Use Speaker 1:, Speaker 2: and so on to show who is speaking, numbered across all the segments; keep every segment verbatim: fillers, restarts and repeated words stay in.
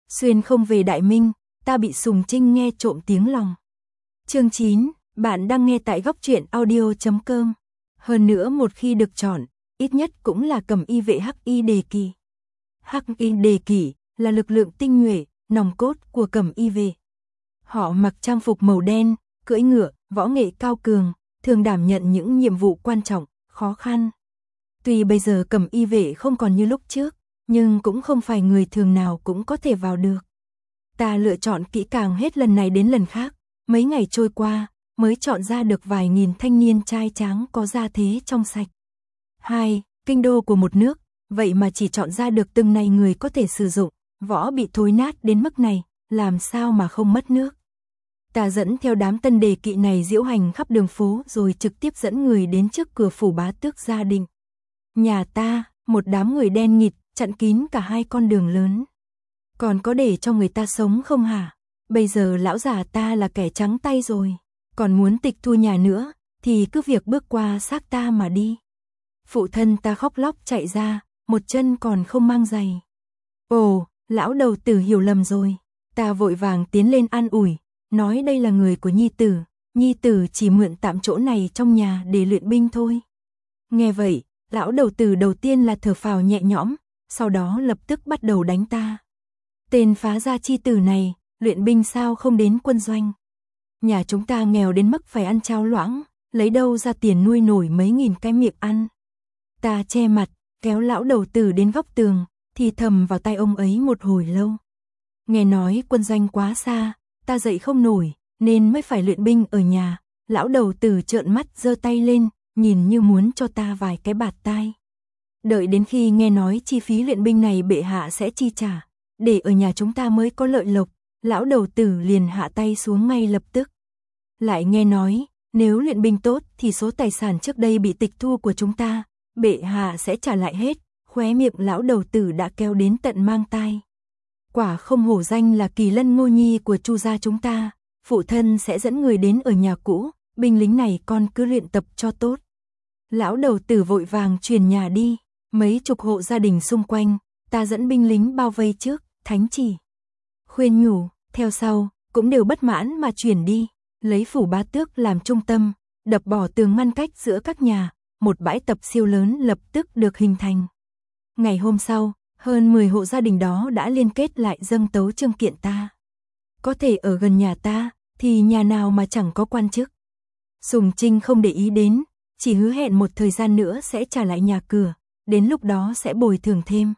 Speaker 1: Xuyên không về Đại Minh, ta bị Sùng Trinh nghe trộm tiếng lòng. Chương chín, bạn đang nghe tại góc truyện audio chấm com. Hơn nữa một khi được chọn, ít nhất cũng là cầm y vệ Hắc Y Đề Kỳ. Hắc Y Đề Kỳ là lực lượng tinh nhuệ, nòng cốt của cầm y vệ. Họ mặc trang phục màu đen, cưỡi ngựa, võ nghệ cao cường, thường đảm nhận những nhiệm vụ quan trọng, khó khăn. Tuy bây giờ cầm y vệ không còn như lúc trước, nhưng cũng không phải người thường nào cũng có thể vào được. Ta lựa chọn kỹ càng hết lần này đến lần khác, mấy ngày trôi qua, mới chọn ra được vài nghìn thanh niên trai tráng có gia thế trong sạch. Hai, kinh đô của một nước, vậy mà chỉ chọn ra được từng này người có thể sử dụng, võ bị thối nát đến mức này, làm sao mà không mất nước. Ta dẫn theo đám tân đề kỵ này diễu hành khắp đường phố rồi trực tiếp dẫn người đến trước cửa phủ bá tước gia đình. Nhà ta, một đám người đen nghịt, chặn kín cả hai con đường lớn. Còn có để cho người ta sống không hả? Bây giờ lão già ta là kẻ trắng tay rồi, còn muốn tịch thu nhà nữa, thì cứ việc bước qua xác ta mà đi. Phụ thân ta khóc lóc chạy ra, một chân còn không mang giày. Ồ, lão đầu tử hiểu lầm rồi. Ta vội vàng tiến lên an ủi, nói đây là người của nhi tử, nhi tử chỉ mượn tạm chỗ này trong nhà để luyện binh thôi. Nghe vậy, lão đầu tử đầu tiên là thở phào nhẹ nhõm, sau đó lập tức bắt đầu đánh ta. Tên phá gia chi tử này, luyện binh sao không đến quân doanh? Nhà chúng ta nghèo đến mức phải ăn cháo loãng, lấy đâu ra tiền nuôi nổi mấy nghìn cái miệng ăn. Ta che mặt, kéo lão đầu tử đến góc tường, thì thầm vào tai ông ấy một hồi lâu. Nghe nói quân doanh quá xa, ta dậy không nổi, nên mới phải luyện binh ở nhà. Lão đầu tử trợn mắt giơ tay lên, nhìn như muốn cho ta vài cái bạt tai. Đợi đến khi nghe nói chi phí luyện binh này bệ hạ sẽ chi trả, để ở nhà chúng ta mới có lợi lộc, lão đầu tử liền hạ tay xuống ngay lập tức. Lại nghe nói, nếu luyện binh tốt thì số tài sản trước đây bị tịch thu của chúng ta, bệ hạ sẽ trả lại hết, khóe miệng lão đầu tử đã kéo đến tận mang tai. Quả không hổ danh là kỳ lân ngô nhi của Chu gia chúng ta, phụ thân sẽ dẫn người đến ở nhà cũ, binh lính này con cứ luyện tập cho tốt. Lão đầu tử vội vàng truyền nhà đi, mấy chục hộ gia đình xung quanh, ta dẫn binh lính bao vây trước, thánh chỉ, khuyên nhủ, theo sau, cũng đều bất mãn mà chuyển đi, lấy phủ bá tước làm trung tâm, đập bỏ tường ngăn cách giữa các nhà, một bãi tập siêu lớn lập tức được hình thành. Ngày hôm sau, hơn mười hộ gia đình đó đã liên kết lại dâng tấu chương kiện ta. Có thể ở gần nhà ta, thì nhà nào mà chẳng có quan chức. Sùng Trinh không để ý đến, chỉ hứa hẹn một thời gian nữa sẽ trả lại nhà cửa, đến lúc đó sẽ bồi thường thêm.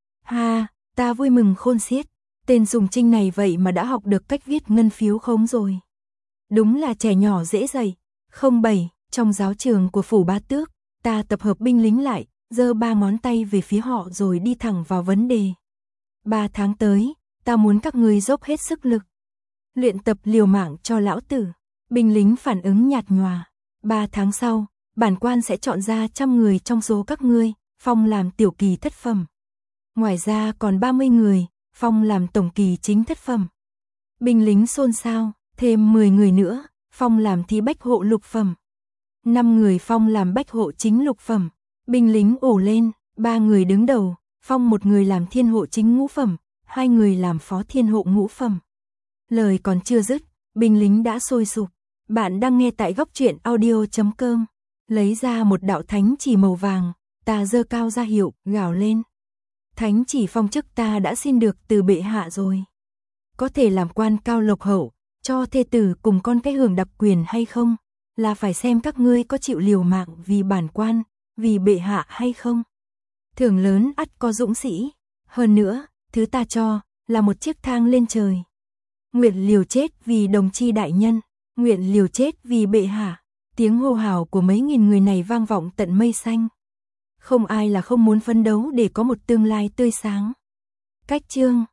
Speaker 1: Ha, ta vui mừng khôn xiết, tên Sùng Trinh này vậy mà đã học được cách viết ngân phiếu khống rồi. Đúng là trẻ nhỏ dễ dạy. Không bảy, trong giáo trường của phủ bá tước, ta tập hợp binh lính lại, giơ ba ngón tay về phía họ rồi đi thẳng vào vấn đề. Ba tháng tới, ta muốn các ngươi dốc hết sức lực. Luyện tập liều mạng cho lão tử. Binh lính phản ứng nhạt nhòa. Ba tháng sau, bản quan sẽ chọn ra trăm người trong số các ngươi, phong làm tiểu kỳ thất phẩm. Ngoài ra còn ba mươi người, phong làm tổng kỳ chính thất phẩm. Binh lính xôn xao, thêm mười người nữa, phong làm thi bách hộ lục phẩm. năm người phong làm bách hộ chính lục phẩm. Binh lính ổ lên, ba người đứng đầu, phong một người làm thiên hộ chính ngũ phẩm, hai người làm phó thiên hộ ngũ phẩm. Lời còn chưa dứt, binh lính đã sôi sục. Bạn đang nghe tại góc truyện audio chấm com. Lấy ra một đạo thánh chỉ màu vàng, ta giơ cao ra hiệu, gào lên. Thánh chỉ phong chức ta đã xin được từ bệ hạ rồi. Có thể làm quan cao lộc hậu, cho thê tử cùng con cái hưởng đặc quyền hay không, là phải xem các ngươi có chịu liều mạng vì bản quan, vì bệ hạ hay không. Thưởng lớn ắt có dũng sĩ, hơn nữa, thứ ta cho, là một chiếc thang lên trời. Nguyện liều chết vì đồng chi đại nhân, nguyện liều chết vì bệ hạ. Tiếng hô hào của mấy nghìn người này vang vọng tận mây xanh. Không ai là không muốn phấn đấu để có một tương lai tươi sáng. Cách chương